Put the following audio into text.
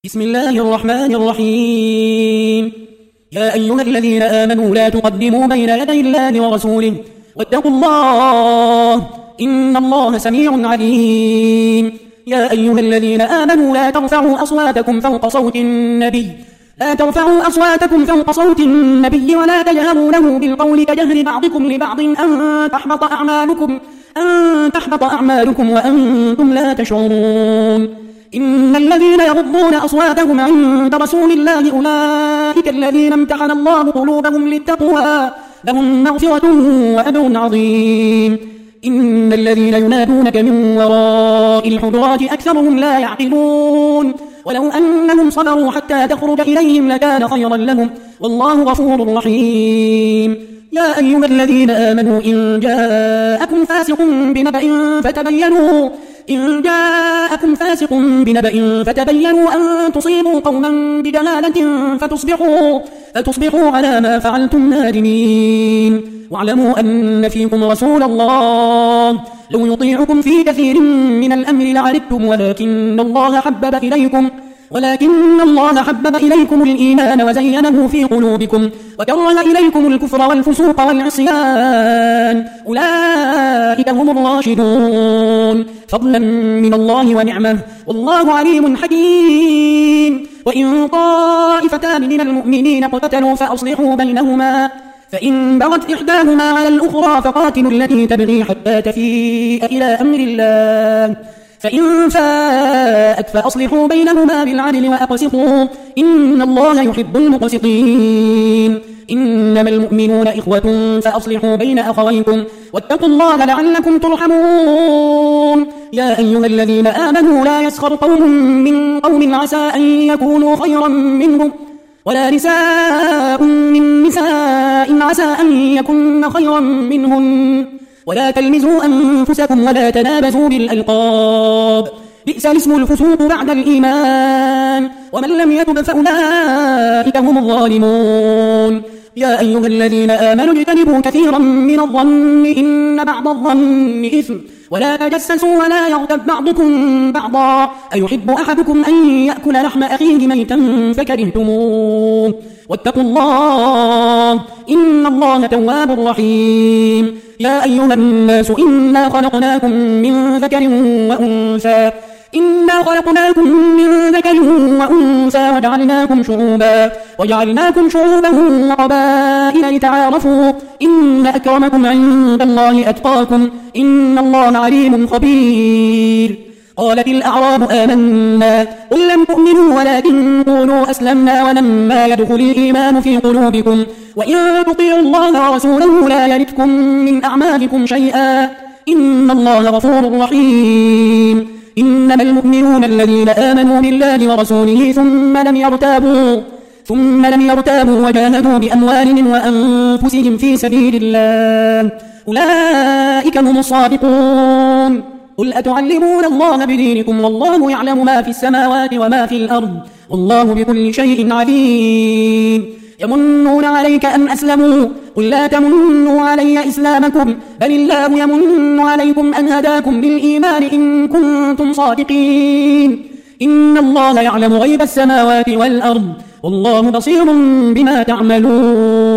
بسم الله الرحمن الرحيم. يا أيها الذين آمنوا لا تقدموا بين يدي الله ورسوله واتقوا الله إن الله سميع عليم. يا أيها الذين آمنوا لا ترفعوا أصواتكم فوق صوت النبي ولا تجهروا له بالقول كجهر بعضكم لبعض أن تحبط أعمالكم وأنتم لا تشعرون. إن الذين يغضون أصواتهم عند رسول الله أولئك الذين امتحن الله قلوبهم للتقوى لهم مغفرة وأجر عظيم. إن الذين ينادونك من وراء الحجرات أكثرهم لا يعقلون. ولو أنهم صبروا حتى تخرج إليهم لكان خيرا لهم والله غفور رحيم. يا أيها الذين آمنوا إن جاءكم فاسق بنبأ فتبينوا أن تصيبوا قوما بجهالة فتصبحوا على ما فعلتم نادمين. واعلموا أن فيكم رسول الله لو يطيعكم في كثير من الأمر لعنتم ولكن الله حبب إليكم الإيمان وزينه في قلوبكم وكره إليكم الكفر والفسوق والعصيان أولئك هم الراشدون فضلا من الله ونعمه والله عليم حكيم. وإن طائفتان من المؤمنين اقتتلوا فأصلحوا بينهما فإن بغت إحداهما على الأخرى فقاتلوا التي تبغي حتى تفيء إلى أمر الله فإن فاءت فأصلحوا بينهما بالعدل وأقسطوا إن الله يحب المقسطين. إنما المؤمنون إخوة فأصلحوا بين أخويكم واتقوا الله لعلكم ترحمون. يا أيها الذين آمنوا لا يسخر قوم من قوم عسى أن يكونوا خيرا منهم ولا نساء من نساء عسى أن يكن خيرا منهم ولا تلمزوا أنفسكم ولا تنابزوا بالألقاب بئس الاسم الفسوق بعد الإيمان ومن لم يتب فأولئك هم الظالمون. يا أيها الذين آمنوا اجتنبوا كثيرا من الظن إن بعض الظن إثم ولا تجسسوا ولا يغتب بعضكم بعضا أيحب أحدكم أن يأكل لحم أخيه ميتا فكرهتموه واتقوا الله إن الله تواب رحيم. يا أيها الناس إنا خلقناكم من ذكر وأنثى وجعلناكم شعوبا وقبائل لتعارفوا إن أكرمكم عند الله أتقاكم إن الله عليم خبير. قالت الأعراب آمنا قل لم تؤمنوا ولكن قولوا أسلمنا ولما يدخل الإيمان في قلوبكم وإن تطيعوا الله ورسوله لا يلتكم من أعمالكم شيئا إن الله غفور رحيم. إنما المؤمنون الذين آمنوا بالله ورسوله ثم لم يرتابوا وجاهدوا بأموالهم وأنفسهم في سبيل الله أولئك هم الصادقون. قل أتعلمون الله بدينكم والله يعلم ما في السماوات وما في الأرض والله بكل شيء عليم. يمنون عليك أن أسلموا قل لا تمنوا علي إسلامكم بل الله يمن عليكم أن هداكم للإيمان إن كنتم صادقين. إن الله يعلم غيب السماوات والأرض والله بصير بما تعملون.